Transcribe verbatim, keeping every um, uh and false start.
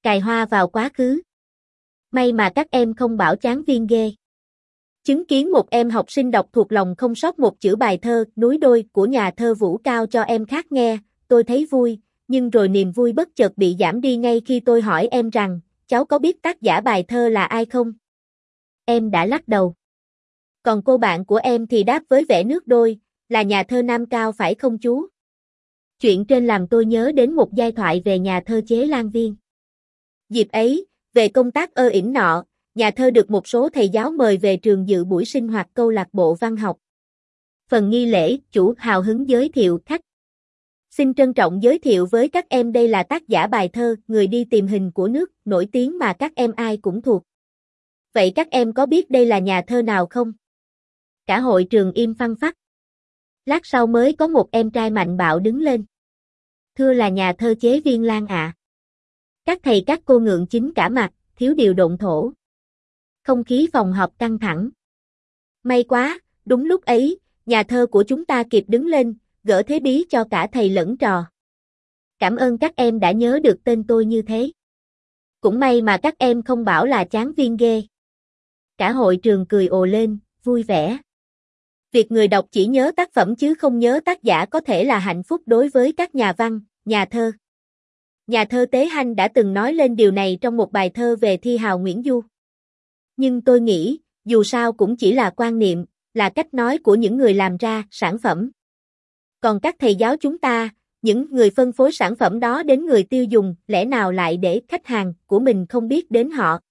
Cài hoa vào quá khứ. May mà các em không bảo chán viên ghê. Chứng kiến một em học sinh đọc thuộc lòng không sót một chữ bài thơ Núi Đôi của nhà thơ Vũ Cao cho em khác nghe, tôi thấy vui, nhưng rồi niềm vui bất chợt bị giảm đi ngay khi tôi hỏi em rằng, cháu có biết tác giả bài thơ là ai không? Em đã lắc đầu. Còn cô bạn của em thì đáp với vẻ nước đôi, là nhà thơ Nam Cao phải không chú? Chuyện trên làm tôi nhớ đến một giai thoại về nhà thơ Chế Lan Viên. Dịp ấy, về công tác ơ ỉnh nọ, nhà thơ được một số thầy giáo mời về trường dự buổi sinh hoạt câu lạc bộ văn học. Phần nghi lễ, chủ hào hứng giới thiệu khách. Xin trân trọng giới thiệu với các em đây là tác giả bài thơ Người đi tìm hình của nước, nổi tiếng mà các em ai cũng thuộc. Vậy các em có biết đây là nhà thơ nào không? Cả hội trường im phăng phắc. Lát sau mới có một em trai mạnh bạo đứng lên. Thưa là nhà thơ Chế Viên Lan ạ. Các thầy các cô ngượng chín cả mặt, thiếu điều độn thổ. Không khí phòng họp căng thẳng. May quá, đúng lúc ấy, nhà thơ của chúng ta kịp đứng lên, gỡ thế bí cho cả thầy lẫn trò. Cảm ơn các em đã nhớ được tên tôi như thế. Cũng may mà các em không bảo là chán viên ghê. Cả hội trường cười ồ lên, vui vẻ. Việc người đọc chỉ nhớ tác phẩm chứ không nhớ tác giả có thể là hạnh phúc đối với các nhà văn, nhà thơ. Nhà thơ Tế Hanh đã từng nói lên điều này trong một bài thơ về thi hào Nguyễn Du. Nhưng tôi nghĩ, dù sao cũng chỉ là quan niệm, là cách nói của những người làm ra sản phẩm. Còn các thầy giáo chúng ta, những người phân phối sản phẩm đó đến người tiêu dùng, lẽ nào lại để khách hàng của mình không biết đến họ?